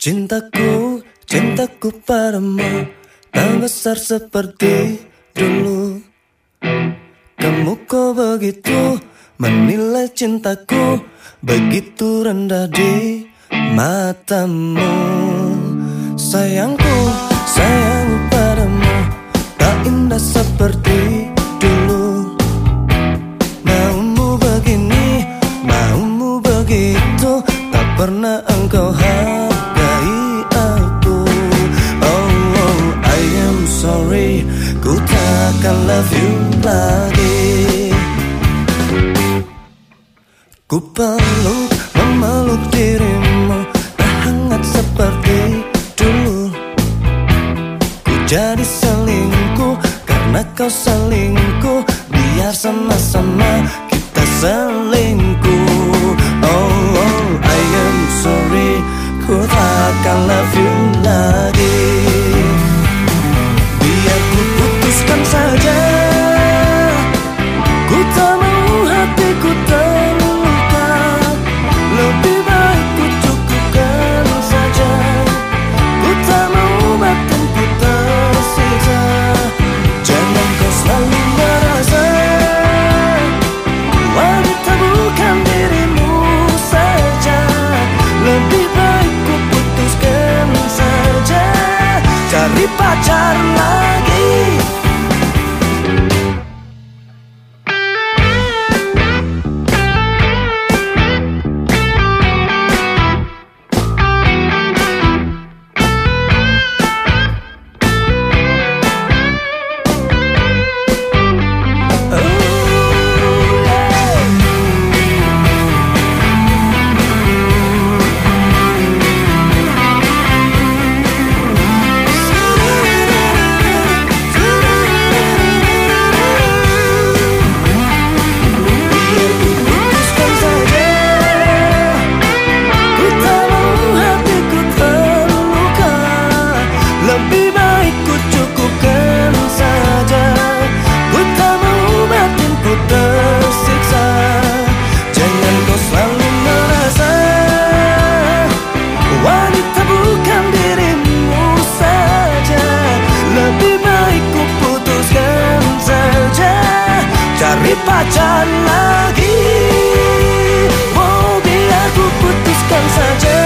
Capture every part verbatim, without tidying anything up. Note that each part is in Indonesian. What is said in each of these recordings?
Cintaku, cintaku padamu tak besar seperti dulu. Kamu kok begitu menilai cintaku, begitu rendah di matamu. Sayangku, sayang padamu tak indah seperti dulu. Maumu begini, maumu begitu, tak pernah engkau hargai aku. Oh, oh, I am sorry, ku takkan love you lagi. Ku peluk, memeluk dirimu, tak hangat seperti dulu. Ku jadi selingkuh karena kau selingkuh, biar sama-sama kita selingkuh. Oh, oh, I am sorry, ku takkan love you lagi. Biar ku putuskan saja, ku tak mau hatiku terluka. Lebih baik ku cukupkan saja, ku tak mau batinku tersiksa. Jangan kau selalu merasa wanita bukan dirimu saja. Lebih baik ku putuskan saja, cari pacar lagi. Lebih baik ku cukupkan saja, ku tak mau batinku tersiksa. Jangan kau selalu merasa wanita bukan dirimu saja. Lebih baik ku putuskan saja, cari pacar lagi. Oh, biar ku putuskan saja,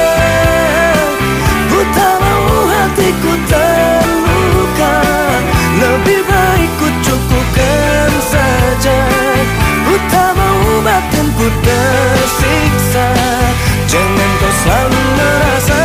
ku tak mau hatiku terluka. Lebih baik ku cukupkan saja, ku tak mau batinku tersiksa. Jangan kau selalu merasa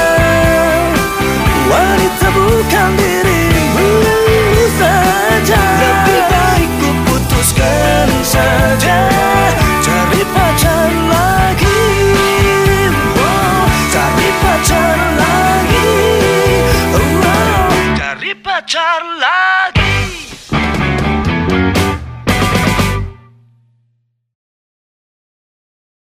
wanita bukan dirimu saja. Lebih baik ku putuskan saja, cari pacar lagi. Oh, cari pacar lagi. Oh, cari pacar lagi.